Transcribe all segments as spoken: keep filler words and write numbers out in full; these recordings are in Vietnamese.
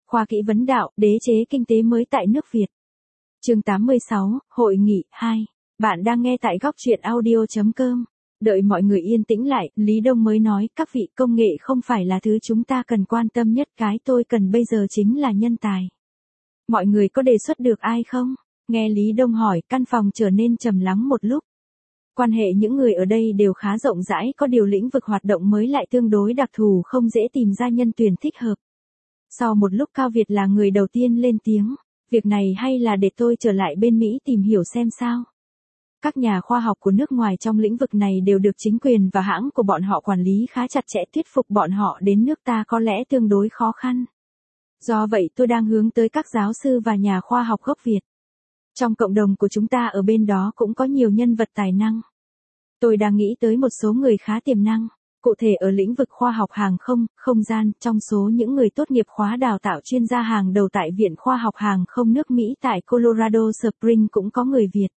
Khoa kỹ vấn đạo, đế chế kinh tế mới tại nước Việt. Chương tám mươi sáu, Hội nghị hai. Bạn đang nghe tại góc truyện audio chấm com. Đợi mọi người yên tĩnh lại, Lý Đông mới nói, các vị, công nghệ không phải là thứ chúng ta cần quan tâm nhất, cái tôi cần bây giờ chính là nhân tài. Mọi người có đề xuất được ai không? Nghe Lý Đông hỏi, căn phòng trở nên trầm lắng một lúc. Quan hệ những người ở đây đều khá rộng rãi, có điều lĩnh vực hoạt động mới lại tương đối đặc thù, không dễ tìm ra nhân tuyển thích hợp. Sau một lúc Cao Việt là người đầu tiên lên tiếng, việc này hay là để tôi trở lại bên Mỹ tìm hiểu xem sao. Các nhà khoa học của nước ngoài trong lĩnh vực này đều được chính quyền và hãng của bọn họ quản lý khá chặt chẽ, thuyết phục bọn họ đến nước ta có lẽ tương đối khó khăn. Do vậy tôi đang hướng tới các giáo sư và nhà khoa học gốc Việt. Trong cộng đồng của chúng ta ở bên đó cũng có nhiều nhân vật tài năng. Tôi đang nghĩ tới một số người khá tiềm năng, cụ thể ở lĩnh vực khoa học hàng không, không gian, trong số những người tốt nghiệp khóa đào tạo chuyên gia hàng đầu tại Viện Khoa học Hàng không nước Mỹ tại Colorado Springs cũng có người Việt.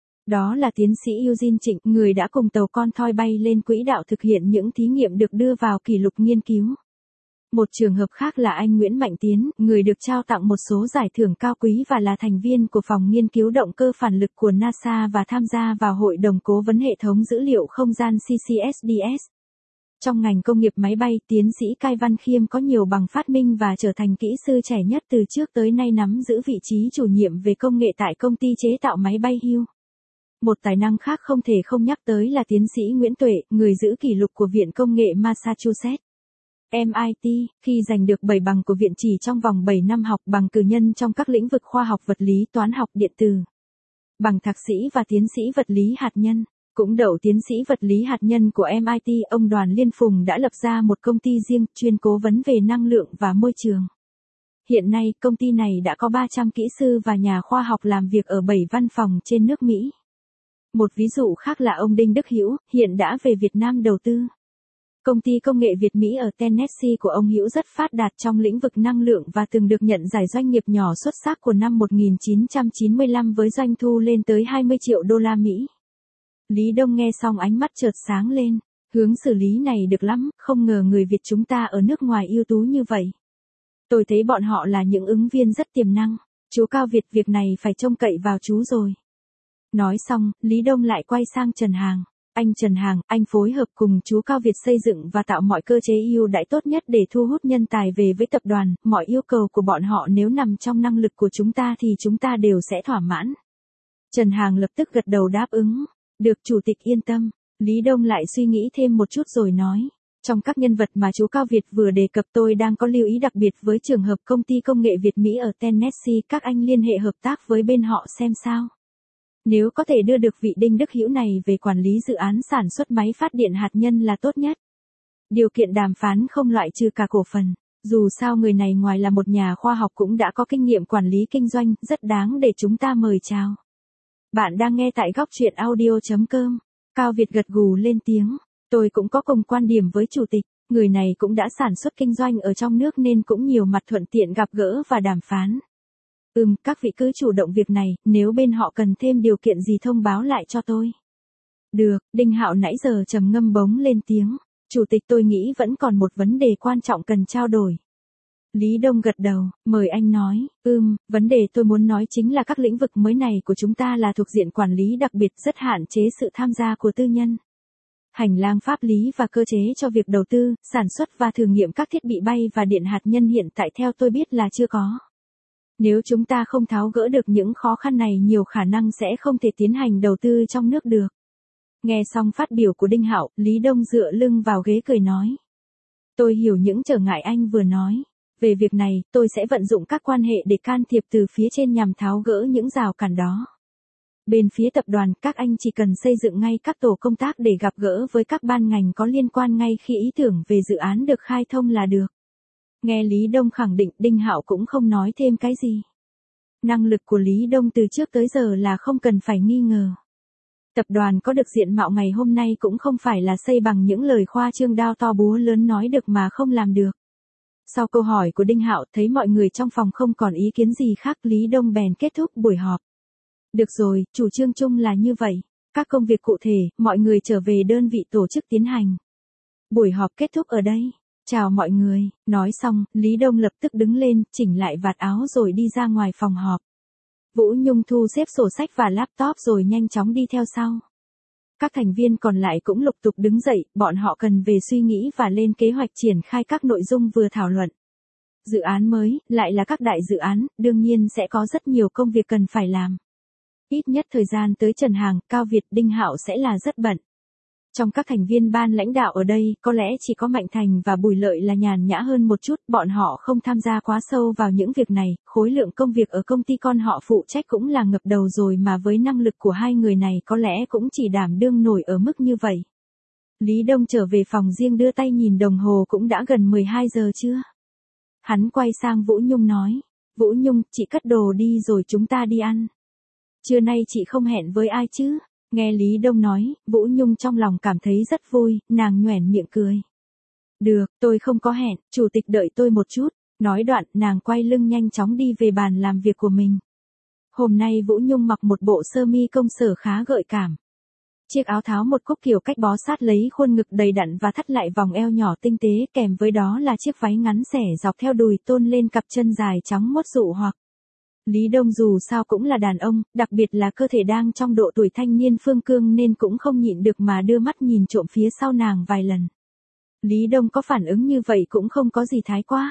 Đó là tiến sĩ Eugene Trịnh, người đã cùng tàu con thoi bay lên quỹ đạo thực hiện những thí nghiệm được đưa vào kỷ lục nghiên cứu. Một trường hợp khác là anh Nguyễn Mạnh Tiến, người được trao tặng một số giải thưởng cao quý và là thành viên của phòng nghiên cứu động cơ phản lực của NASA và tham gia vào Hội đồng Cố vấn Hệ thống Dữ liệu Không gian C C S D S. Trong ngành công nghiệp máy bay, tiến sĩ Cai Văn Khiêm có nhiều bằng phát minh và trở thành kỹ sư trẻ nhất từ trước tới nay nắm giữ vị trí chủ nhiệm về công nghệ tại công ty chế tạo máy bay Hughes. Một tài năng khác không thể không nhắc tới là tiến sĩ Nguyễn Tuệ, người giữ kỷ lục của Viện Công nghệ Massachusetts. M I T, khi giành được bảy bằng của viện chỉ trong vòng bảy năm học, bằng cử nhân trong các lĩnh vực khoa học vật lý, toán học, điện tử. Bằng thạc sĩ và tiến sĩ vật lý hạt nhân. Cũng đậu tiến sĩ vật lý hạt nhân của M I T, ông Đoàn Liên Phùng đã lập ra một công ty riêng chuyên cố vấn về năng lượng và môi trường. Hiện nay, công ty này đã có ba trăm kỹ sư và nhà khoa học làm việc ở bảy văn phòng trên nước Mỹ. Một ví dụ khác là ông Đinh Đức Hữu, hiện đã về Việt Nam đầu tư. Công ty công nghệ Việt Mỹ ở Tennessee của ông Hữu rất phát đạt trong lĩnh vực năng lượng và từng được nhận giải doanh nghiệp nhỏ xuất sắc của năm một nghìn chín trăm chín mươi lăm với doanh thu lên tới hai mươi triệu đô la Mỹ. Lý Đông nghe xong ánh mắt chợt sáng lên, hướng xử lý này được lắm, không ngờ người Việt chúng ta ở nước ngoài ưu tú như vậy. Tôi thấy bọn họ là những ứng viên rất tiềm năng, chú Cao Việt, việc này phải trông cậy vào chú rồi. Nói xong, Lý Đông lại quay sang Trần Hàng. Anh Trần Hàng, anh phối hợp cùng chú Cao Việt xây dựng và tạo mọi cơ chế ưu đãi tốt nhất để thu hút nhân tài về với tập đoàn, mọi yêu cầu của bọn họ nếu nằm trong năng lực của chúng ta thì chúng ta đều sẽ thỏa mãn. Trần Hàng lập tức gật đầu đáp ứng. Được, chủ tịch yên tâm. Lý Đông lại suy nghĩ thêm một chút rồi nói. Trong các nhân vật mà chú Cao Việt vừa đề cập, tôi đang có lưu ý đặc biệt với trường hợp công ty công nghệ Việt Mỹ ở Tennessee, các anh liên hệ hợp tác với bên họ xem sao. Nếu có thể đưa được vị Đinh Đức Hữu này về quản lý dự án sản xuất máy phát điện hạt nhân là tốt nhất. Điều kiện đàm phán không loại trừ cả cổ phần. Dù sao người này ngoài là một nhà khoa học cũng đã có kinh nghiệm quản lý kinh doanh, rất đáng để chúng ta mời chào. Bạn đang nghe tại góc truyện audio chấm com. Cao Việt gật gù lên tiếng. Tôi cũng có cùng quan điểm với chủ tịch. Người này cũng đã sản xuất kinh doanh ở trong nước nên cũng nhiều mặt thuận tiện gặp gỡ và đàm phán. Ừm, các vị cứ chủ động việc này, nếu bên họ cần thêm điều kiện gì thông báo lại cho tôi. Được, Đinh Hạo nãy giờ trầm ngâm bỗng lên tiếng. Chủ tịch, tôi nghĩ vẫn còn một vấn đề quan trọng cần trao đổi. Lý Đông gật đầu, mời anh nói. Ừm, vấn đề tôi muốn nói chính là các lĩnh vực mới này của chúng ta là thuộc diện quản lý đặc biệt, rất hạn chế sự tham gia của tư nhân. Hành lang pháp lý và cơ chế cho việc đầu tư, sản xuất và thử nghiệm các thiết bị bay và điện hạt nhân hiện tại theo tôi biết là chưa có. Nếu chúng ta không tháo gỡ được những khó khăn này, nhiều khả năng sẽ không thể tiến hành đầu tư trong nước được. Nghe xong phát biểu của Đinh Hạo, Lý Đông dựa lưng vào ghế cười nói. Tôi hiểu những trở ngại anh vừa nói. Về việc này, tôi sẽ vận dụng các quan hệ để can thiệp từ phía trên nhằm tháo gỡ những rào cản đó. Bên phía tập đoàn, các anh chỉ cần xây dựng ngay các tổ công tác để gặp gỡ với các ban ngành có liên quan ngay khi ý tưởng về dự án được khai thông là được. Nghe Lý Đông khẳng định, Đinh Hạo cũng không nói thêm cái gì. Năng lực của Lý Đông từ trước tới giờ là không cần phải nghi ngờ. Tập đoàn có được diện mạo ngày hôm nay cũng không phải là xây bằng những lời khoa trương đao to búa lớn nói được mà không làm được. Sau câu hỏi của Đinh Hạo, thấy mọi người trong phòng không còn ý kiến gì khác, Lý Đông bèn kết thúc buổi họp. Được rồi, chủ trương chung là như vậy. Các công việc cụ thể, mọi người trở về đơn vị tổ chức tiến hành. Buổi họp kết thúc ở đây. Chào mọi người, nói xong, Lý Đông lập tức đứng lên, chỉnh lại vạt áo rồi đi ra ngoài phòng họp. Vũ Nhung thu xếp sổ sách và laptop rồi nhanh chóng đi theo sau. Các thành viên còn lại cũng lục tục đứng dậy, bọn họ cần về suy nghĩ và lên kế hoạch triển khai các nội dung vừa thảo luận. Dự án mới, lại là các đại dự án, đương nhiên sẽ có rất nhiều công việc cần phải làm. Ít nhất thời gian tới Trần Hàng, Cao Việt, Đinh Hạo sẽ là rất bận. Trong các thành viên ban lãnh đạo ở đây, có lẽ chỉ có Mạnh Thành và Bùi Lợi là nhàn nhã hơn một chút, bọn họ không tham gia quá sâu vào những việc này, khối lượng công việc ở công ty con họ phụ trách cũng là ngập đầu rồi mà với năng lực của hai người này có lẽ cũng chỉ đảm đương nổi ở mức như vậy. Lý Đông trở về phòng riêng đưa tay nhìn đồng hồ cũng đã gần mười hai giờ chưa. Hắn quay sang Vũ Nhung nói, Vũ Nhung, chị cất đồ đi rồi chúng ta đi ăn. Trưa nay chị không hẹn với ai chứ? Nghe Lý Đông nói, Vũ Nhung trong lòng cảm thấy rất vui, nàng nhoẻn miệng cười. Được, tôi không có hẹn, chủ tịch đợi tôi một chút. Nói đoạn, nàng quay lưng nhanh chóng đi về bàn làm việc của mình. Hôm nay Vũ Nhung mặc một bộ sơ mi công sở khá gợi cảm. Chiếc áo tháo một cúc kiểu cách bó sát lấy khuôn ngực đầy đặn và thắt lại vòng eo nhỏ tinh tế, kèm với đó là chiếc váy ngắn xẻ dọc theo đùi tôn lên cặp chân dài trắng muốt dụ hoặc. Lý Đông dù sao cũng là đàn ông, đặc biệt là cơ thể đang trong độ tuổi thanh niên phương cương nên cũng không nhịn được mà đưa mắt nhìn trộm phía sau nàng vài lần. Lý Đông có phản ứng như vậy cũng không có gì thái quá.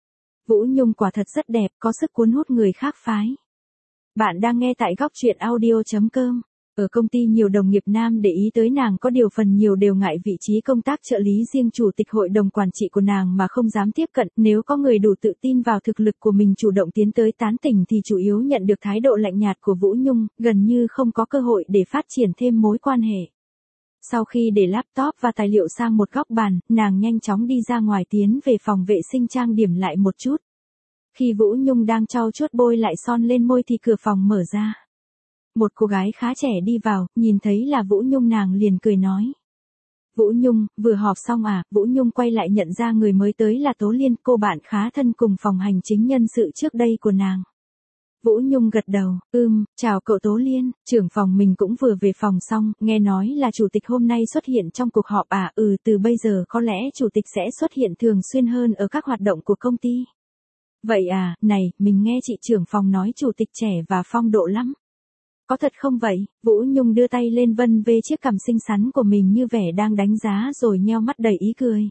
Vũ Nhung quả thật rất đẹp, có sức cuốn hút người khác phái. Bạn đang nghe tại góc truyện audio chấm com. Ở công ty nhiều đồng nghiệp nam để ý tới nàng có điều phần nhiều đều ngại vị trí công tác trợ lý riêng chủ tịch hội đồng quản trị của nàng mà không dám tiếp cận, nếu có người đủ tự tin vào thực lực của mình chủ động tiến tới tán tỉnh thì chủ yếu nhận được thái độ lạnh nhạt của Vũ Nhung, gần như không có cơ hội để phát triển thêm mối quan hệ. Sau khi để laptop và tài liệu sang một góc bàn, nàng nhanh chóng đi ra ngoài tiến về phòng vệ sinh trang điểm lại một chút. Khi Vũ Nhung đang trau chuốt bôi lại son lên môi thì cửa phòng mở ra. Một cô gái khá trẻ đi vào, nhìn thấy là Vũ Nhung nàng liền cười nói. Vũ Nhung, vừa họp xong à? Vũ Nhung quay lại nhận ra người mới tới là Tố Liên, cô bạn khá thân cùng phòng hành chính nhân sự trước đây của nàng. Vũ Nhung gật đầu, ưm, chào cậu Tố Liên, trưởng phòng mình cũng vừa về phòng xong, nghe nói là chủ tịch hôm nay xuất hiện trong cuộc họp à? Ừ, từ bây giờ có lẽ chủ tịch sẽ xuất hiện thường xuyên hơn ở các hoạt động của công ty. Vậy à, này, mình nghe chị trưởng phòng nói chủ tịch trẻ và phong độ lắm. Có thật không vậy? Vũ Nhung đưa tay lên vân về chiếc cằm xinh xắn của mình như vẻ đang đánh giá rồi nheo mắt đầy ý cười.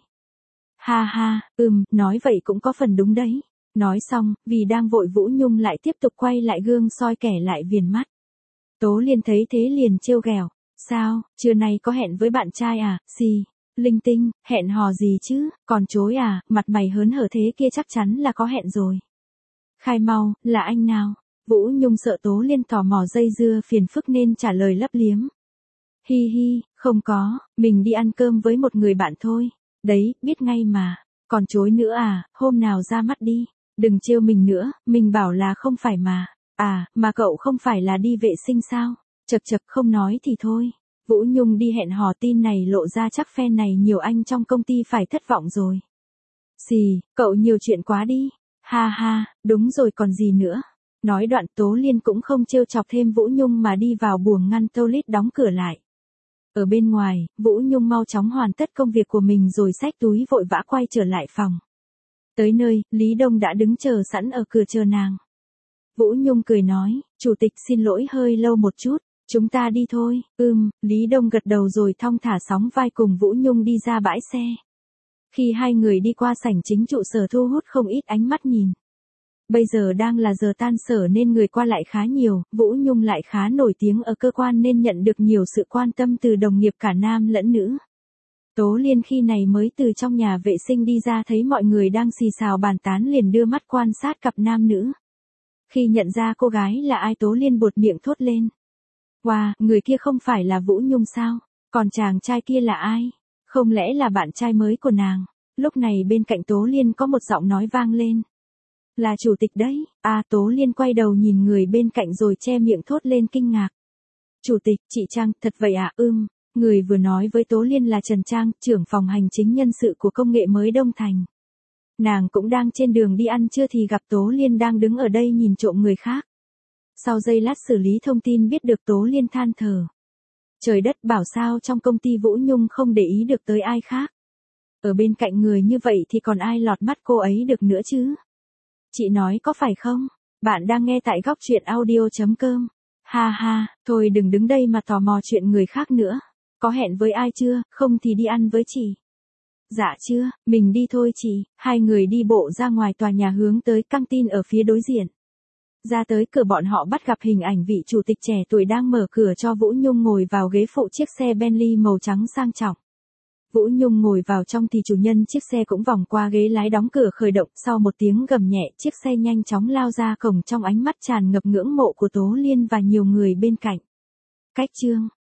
Ha ha, ừm, nói vậy cũng có phần đúng đấy. Nói xong, vì đang vội Vũ Nhung lại tiếp tục quay lại gương soi kẻ lại viền mắt. Tố Liên thấy thế liền trêu ghẹo, sao, trưa nay có hẹn với bạn trai à, xì, linh tinh, hẹn hò gì chứ, còn chối à, mặt mày hớn hở thế kia chắc chắn là có hẹn rồi. Khai mau, là anh nào? Vũ Nhung sợ Tố Liên tò mò dây dưa phiền phức nên trả lời lấp liếm. Hi hi, không có, mình đi ăn cơm với một người bạn thôi. Đấy, biết ngay mà. Còn chối nữa à, hôm nào ra mắt đi. Đừng trêu mình nữa, mình bảo là không phải mà. À, mà cậu không phải là đi vệ sinh sao? Chật chật không nói thì thôi. Vũ Nhung đi hẹn hò tin này lộ ra chắc fan này nhiều anh trong công ty phải thất vọng rồi. Xì, cậu nhiều chuyện quá đi. Ha ha, đúng rồi còn gì nữa. Nói đoạn Tố Liên cũng không trêu chọc thêm Vũ Nhung mà đi vào buồng ngăn toilet đóng cửa lại. Ở bên ngoài, Vũ Nhung mau chóng hoàn tất công việc của mình rồi xách túi vội vã quay trở lại phòng. Tới nơi, Lý Đông đã đứng chờ sẵn ở cửa chờ nàng. Vũ Nhung cười nói, chủ tịch xin lỗi hơi lâu một chút, chúng ta đi thôi. Ừm, Lý Đông gật đầu rồi thong thả sóng vai cùng Vũ Nhung đi ra bãi xe. Khi hai người đi qua sảnh chính trụ sở thu hút không ít ánh mắt nhìn. Bây giờ đang là giờ tan sở nên người qua lại khá nhiều, Vũ Nhung lại khá nổi tiếng ở cơ quan nên nhận được nhiều sự quan tâm từ đồng nghiệp cả nam lẫn nữ. Tố Liên khi này mới từ trong nhà vệ sinh đi ra thấy mọi người đang xì xào bàn tán liền đưa mắt quan sát cặp nam nữ. Khi nhận ra cô gái là ai Tố Liên buột miệng thốt lên. Wow, người kia không phải là Vũ Nhung sao? Còn chàng trai kia là ai? Không lẽ là bạn trai mới của nàng? Lúc này bên cạnh Tố Liên có một giọng nói vang lên. Là chủ tịch đấy. À, Tố Liên quay đầu nhìn người bên cạnh rồi che miệng thốt lên kinh ngạc. Chủ tịch, chị Trang, thật vậy à? Ưm, người vừa nói với Tố Liên là Trần Trang, trưởng phòng hành chính nhân sự của công nghệ mới Đông Thành. Nàng cũng đang trên đường đi ăn trưa thì gặp Tố Liên đang đứng ở đây nhìn trộm người khác. Sau giây lát xử lý thông tin biết được Tố Liên than thở. Trời đất bảo sao trong công ty Vũ Nhung không để ý được tới ai khác. Ở bên cạnh người như vậy thì còn ai lọt mắt cô ấy được nữa chứ? Chị nói có phải không? Bạn đang nghe tại góc chuyện audio chấm com. Ha ha, thôi đừng đứng đây mà tò mò chuyện người khác nữa. Có hẹn với ai chưa, không thì đi ăn với chị. Dạ chưa, mình đi thôi chị. Hai người đi bộ ra ngoài tòa nhà hướng tới căng tin ở phía đối diện. Ra tới cửa bọn họ bắt gặp hình ảnh vị chủ tịch trẻ tuổi đang mở cửa cho Vũ Nhung ngồi vào ghế phụ chiếc xe Bentley màu trắng sang trọng. Vũ Nhung ngồi vào trong thì chủ nhân chiếc xe cũng vòng qua ghế lái đóng cửa khởi động, sau một tiếng gầm nhẹ chiếc xe nhanh chóng lao ra cổng trong ánh mắt tràn ngập ngưỡng mộ của Tố Liên và nhiều người bên cạnh. Cách chương